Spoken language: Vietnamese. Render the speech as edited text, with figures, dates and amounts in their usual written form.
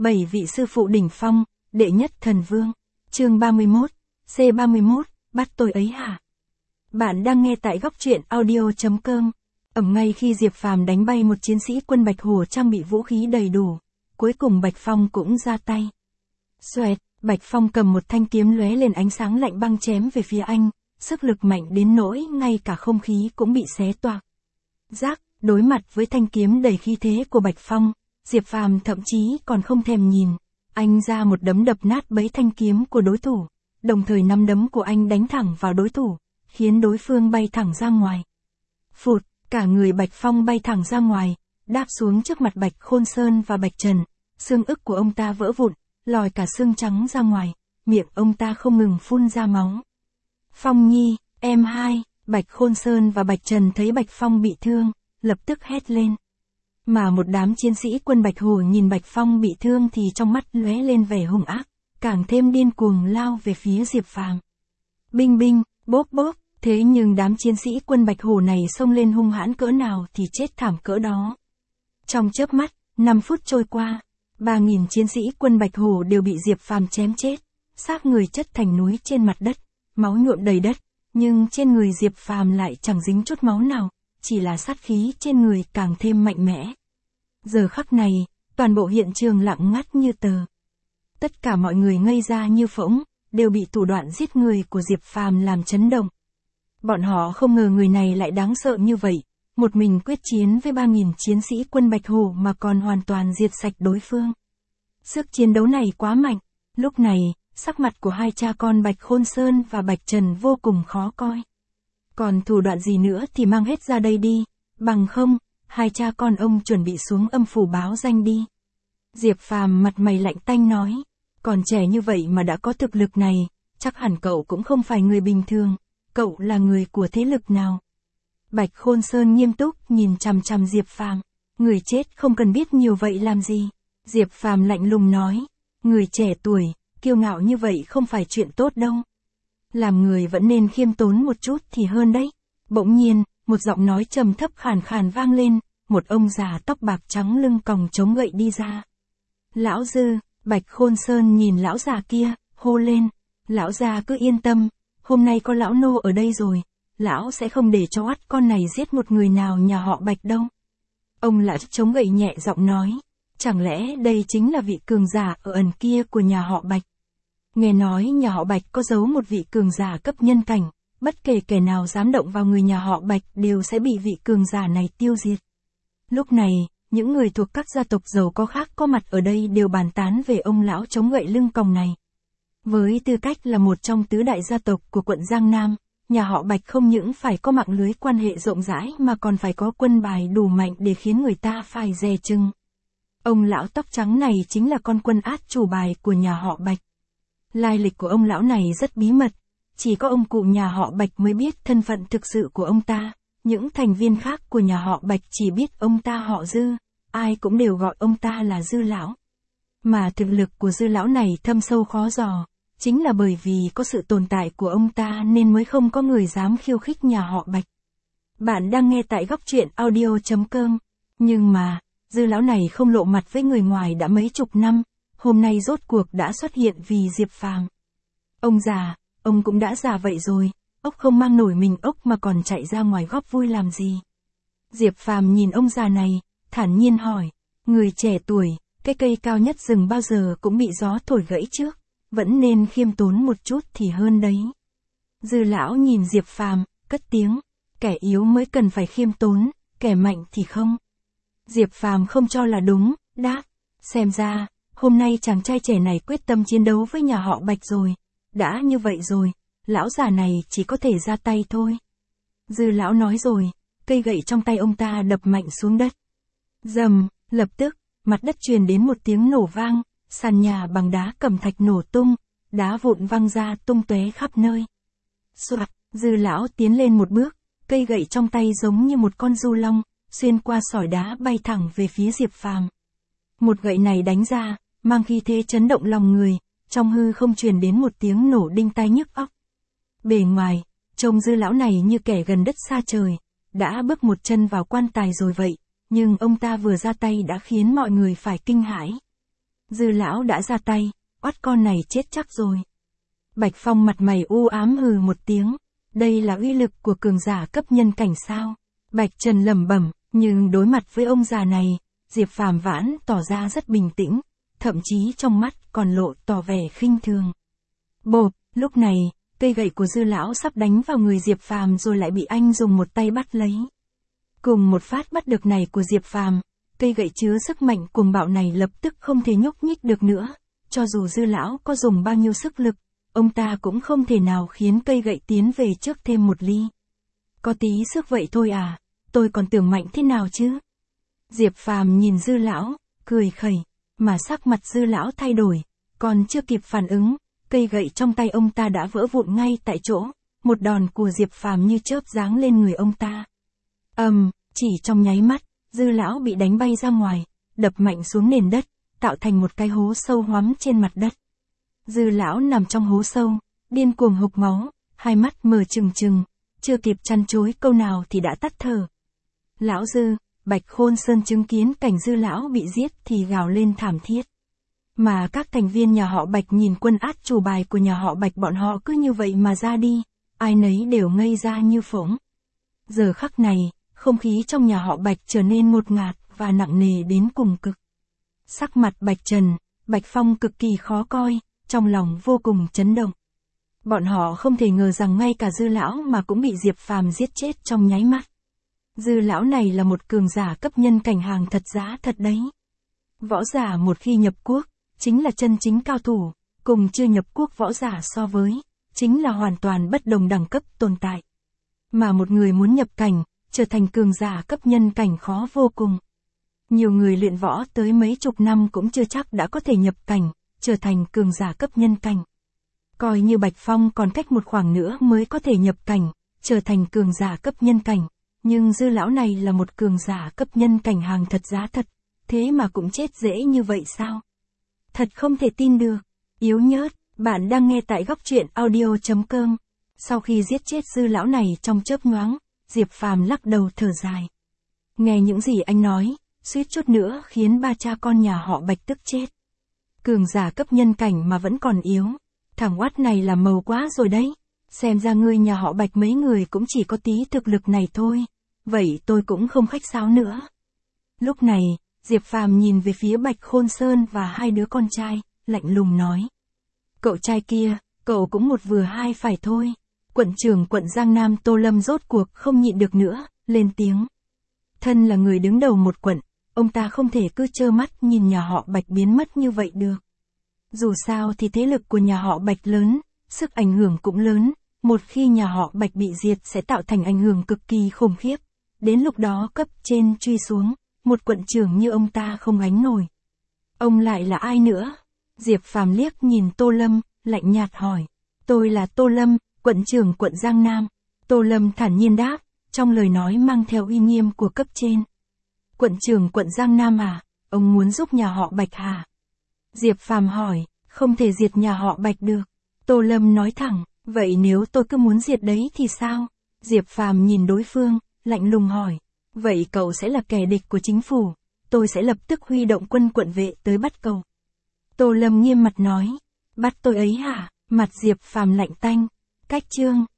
7 vị sư phụ đỉnh phong, đệ nhất thần vương. Chương 31, C31, bắt tôi ấy hả? Bạn đang nghe tại góc truyện audio.com. Ngay khi Diệp Phàm đánh bay một chiến sĩ quân Bạch Hổ trang bị vũ khí đầy đủ, cuối cùng Bạch Phong cũng ra tay. Xoẹt, Bạch Phong cầm một thanh kiếm lóe lên ánh sáng lạnh băng chém về phía anh, sức lực mạnh đến nỗi ngay cả không khí cũng bị xé toạc. Rác, đối mặt với thanh kiếm đầy khí thế của Bạch Phong, Diệp Phàm thậm chí còn không thèm nhìn, anh ra một đấm đập nát bấy thanh kiếm của đối thủ, đồng thời nắm đấm của anh đánh thẳng vào đối thủ, khiến đối phương bay thẳng ra ngoài. Phụt, cả người Bạch Phong bay thẳng ra ngoài, đáp xuống trước mặt Bạch Khôn Sơn và Bạch Trần, xương ức của ông ta vỡ vụn, lòi cả xương trắng ra ngoài, miệng ông ta không ngừng phun ra máu. Phong Nhi, em hai, Bạch Khôn Sơn và Bạch Trần thấy Bạch Phong bị thương, lập tức hét lên. Mà một đám chiến sĩ quân Bạch Hổ nhìn Bạch Phong bị thương thì trong mắt lóe lên vẻ hung ác, càng thêm điên cuồng lao về phía Diệp Phàm. Binh binh, bốp bốp, thế nhưng đám chiến sĩ quân Bạch Hổ này xông lên hung hãn cỡ nào thì chết thảm cỡ đó. Trong chớp mắt, 5 phút trôi qua, 3.000 chiến sĩ quân Bạch Hổ đều bị Diệp Phàm chém chết, xác người chất thành núi trên mặt đất, máu nhuộm đầy đất, nhưng trên người Diệp Phàm lại chẳng dính chút máu nào, chỉ là sát khí trên người càng thêm mạnh mẽ. Giờ khắc này, toàn bộ hiện trường lặng ngắt như tờ. Tất cả mọi người ngây ra như phỗng, đều bị thủ đoạn giết người của Diệp Phàm làm chấn động. Bọn họ không ngờ người này lại đáng sợ như vậy, một mình quyết chiến với 3.000 chiến sĩ quân Bạch Hổ mà còn hoàn toàn diệt sạch đối phương. Sức chiến đấu này quá mạnh, lúc này, sắc mặt của hai cha con Bạch Khôn Sơn và Bạch Trần vô cùng khó coi. Còn thủ đoạn gì nữa thì mang hết ra đây đi, bằng không, hai cha con ông chuẩn bị xuống âm phủ báo danh đi. Diệp Phàm mặt mày lạnh tanh nói, còn trẻ như vậy mà đã có thực lực này, chắc hẳn cậu cũng không phải người bình thường, cậu là người của thế lực nào? Bạch Khôn Sơn nghiêm túc nhìn chằm chằm Diệp Phàm, người chết không cần biết nhiều vậy làm gì? Diệp Phàm lạnh lùng nói, người trẻ tuổi, kiêu ngạo như vậy không phải chuyện tốt đâu. Làm người vẫn nên khiêm tốn một chút thì hơn đấy. Bỗng nhiên, một giọng nói trầm thấp khàn khàn vang lên, một ông già tóc bạc trắng lưng còng chống gậy đi ra. Lão Dư, Bạch Khôn Sơn nhìn lão già kia, hô lên, lão già cứ yên tâm, hôm nay có lão nô ở đây rồi, lão sẽ không để cho oắt con này giết một người nào nhà họ Bạch đâu. Ông lão chống gậy nhẹ giọng nói, chẳng lẽ đây chính là vị cường giả ở ẩn kia của nhà họ Bạch? Nghe nói nhà họ Bạch có giấu một vị cường giả cấp nhân cảnh, bất kể kẻ nào dám động vào người nhà họ Bạch đều sẽ bị vị cường giả này tiêu diệt. Lúc này, những người thuộc các gia tộc giàu có khác có mặt ở đây đều bàn tán về ông lão chống gậy lưng còng này. Với tư cách là một trong tứ đại gia tộc của quận Giang Nam, nhà họ Bạch không những phải có mạng lưới quan hệ rộng rãi mà còn phải có quân bài đủ mạnh để khiến người ta phải dè chừng. Ông lão tóc trắng này chính là con quân át chủ bài của nhà họ Bạch. Lai lịch của ông lão này rất bí mật, chỉ có ông cụ nhà họ Bạch mới biết thân phận thực sự của ông ta, những thành viên khác của nhà họ Bạch chỉ biết ông ta họ Dư, ai cũng đều gọi ông ta là Dư lão. Mà thực lực của Dư lão này thâm sâu khó dò, chính là bởi vì có sự tồn tại của ông ta nên mới không có người dám khiêu khích nhà họ Bạch. Bạn đang nghe tại góc truyện audio.com, nhưng mà, Dư lão này không lộ mặt với người ngoài đã mấy chục năm, hôm nay rốt cuộc đã xuất hiện vì Diệp Phàm. Ông già, ông cũng đã già vậy rồi, ốc không mang nổi mình ốc mà còn chạy ra ngoài góp vui làm gì? Diệp Phàm nhìn ông già này, thản nhiên hỏi, người trẻ tuổi, cái cây cao nhất rừng bao giờ cũng bị gió thổi gãy trước, vẫn nên khiêm tốn một chút thì hơn đấy. Dư lão nhìn Diệp Phàm, cất tiếng, kẻ yếu mới cần phải khiêm tốn, kẻ mạnh thì không. Diệp Phàm không cho là đúng, đáp, xem ra, hôm nay chàng trai trẻ này quyết tâm chiến đấu với nhà họ Bạch rồi, đã như vậy rồi, lão già này chỉ có thể ra tay thôi. Dư lão nói rồi, cây gậy trong tay ông ta đập mạnh xuống đất. Rầm, lập tức, mặt đất truyền đến một tiếng nổ vang, sàn nhà bằng đá cẩm thạch nổ tung, đá vụn văng ra tung tóe khắp nơi. Soạt, Dư lão tiến lên một bước, cây gậy trong tay giống như một con du long, xuyên qua sỏi đá bay thẳng về phía Diệp Phàm. Một gậy này đánh ra, mang khí thế chấn động lòng người, trong hư không truyền đến một tiếng nổ đinh tai nhức óc. Bề ngoài, trông Dư lão này như kẻ gần đất xa trời, đã bước một chân vào quan tài rồi vậy, nhưng ông ta vừa ra tay đã khiến mọi người phải kinh hãi. Dư lão đã ra tay, oát con này chết chắc rồi. Bạch Phong mặt mày u ám hừ một tiếng, đây là uy lực của cường giả cấp nhân cảnh sao? Bạch Trần lẩm bẩm, nhưng đối mặt với ông già này, Diệp Phàm vãn tỏ ra rất bình tĩnh, thậm chí trong mắt còn lộ tỏ vẻ khinh thường. Bộp, lúc này, cây gậy của Dư lão sắp đánh vào người Diệp Phàm rồi lại bị anh dùng một tay bắt lấy. Cùng một phát bắt được này của Diệp Phàm, cây gậy chứa sức mạnh cuồng bạo này lập tức không thể nhúc nhích được nữa, cho dù Dư lão có dùng bao nhiêu sức lực, ông ta cũng không thể nào khiến cây gậy tiến về trước thêm một ly. Có tí sức vậy thôi à, tôi còn tưởng mạnh thế nào chứ? Diệp Phàm nhìn Dư lão, cười khẩy, mà sắc mặt Dư lão thay đổi, còn chưa kịp phản ứng, cây gậy trong tay ông ta đã vỡ vụn ngay tại chỗ, một đòn của Diệp Phàm như chớp giáng lên người ông ta. Chỉ trong nháy mắt, Dư lão bị đánh bay ra ngoài, đập mạnh xuống nền đất, tạo thành một cái hố sâu hoắm trên mặt đất. Dư lão nằm trong hố sâu, điên cuồng hộc máu, hai mắt mở trừng trừng, chưa kịp chăn chối câu nào thì đã tắt thở. Lão Dư, Bạch Khôn Sơn chứng kiến cảnh Dư lão bị giết thì gào lên thảm thiết. Mà các thành viên nhà họ Bạch nhìn quân át chủ bài của nhà họ Bạch bọn họ cứ như vậy mà ra đi, ai nấy đều ngây ra như phỗng. Giờ khắc này, không khí trong nhà họ Bạch trở nên ngột ngạt và nặng nề đến cùng cực. Sắc mặt Bạch Trần, Bạch Phong cực kỳ khó coi, trong lòng vô cùng chấn động. Bọn họ không thể ngờ rằng ngay cả Dư lão mà cũng bị Diệp Phàm giết chết trong nháy mắt. Dư lão này là một cường giả cấp nhân cảnh hàng thật giá thật đấy. Võ giả một khi nhập quốc, chính là chân chính cao thủ, cùng chưa nhập quốc võ giả so với, chính là hoàn toàn bất đồng đẳng cấp tồn tại. Mà một người muốn nhập cảnh, trở thành cường giả cấp nhân cảnh khó vô cùng. Nhiều người luyện võ tới mấy chục năm cũng chưa chắc đã có thể nhập cảnh, trở thành cường giả cấp nhân cảnh. Coi như Bạch Phong còn cách một khoảng nữa mới có thể nhập cảnh, trở thành cường giả cấp nhân cảnh. Nhưng Dư lão này là một cường giả cấp nhân cảnh hàng thật giá thật, thế mà cũng chết dễ như vậy sao? Thật không thể tin được. Yếu nhớt, bạn đang nghe tại góc truyện audio.com. Sau khi giết chết Dư lão này trong chớp nhoáng, Diệp Phàm lắc đầu thở dài. Nghe những gì anh nói, suýt chút nữa khiến ba cha con nhà họ Bạch tức chết. Cường giả cấp nhân cảnh mà vẫn còn yếu. Thằng oát này là màu quá rồi đấy. Xem ra ngươi nhà họ Bạch mấy người cũng chỉ có tí thực lực này thôi. Vậy tôi cũng không khách sáo nữa. Lúc này, Diệp Phàm nhìn về phía Bạch Khôn Sơn và hai đứa con trai, lạnh lùng nói. Cậu trai kia, cậu cũng một vừa hai phải thôi. Quận trưởng quận Giang Nam Tô Lâm rốt cuộc không nhịn được nữa, lên tiếng. Thân là người đứng đầu một quận, ông ta không thể cứ trơ mắt nhìn nhà họ Bạch biến mất như vậy được. Dù sao thì thế lực của nhà họ Bạch lớn, sức ảnh hưởng cũng lớn, một khi nhà họ Bạch bị diệt sẽ tạo thành ảnh hưởng cực kỳ khủng khiếp. Đến lúc đó cấp trên truy xuống, một quận trưởng như ông ta không gánh nổi. Ông lại là ai nữa? Diệp Phàm liếc nhìn Tô Lâm, lạnh nhạt hỏi. Tôi là Tô Lâm, quận trưởng quận Giang Nam. Tô Lâm thản nhiên đáp, trong lời nói mang theo uy nghiêm của cấp trên. Quận trưởng quận Giang Nam à, ông muốn giúp nhà họ Bạch hả? Diệp Phàm hỏi, không thể diệt nhà họ Bạch được. Tô Lâm nói thẳng, vậy nếu tôi cứ muốn diệt đấy thì sao? Diệp Phàm nhìn đối phương, lạnh lùng hỏi, vậy cậu sẽ là kẻ địch của chính phủ, tôi sẽ lập tức huy động quân quận vệ tới bắt cậu. Tô Lâm nghiêm mặt nói, bắt tôi ấy hả? Mặt Diệp Phàm lạnh tanh, cách chương.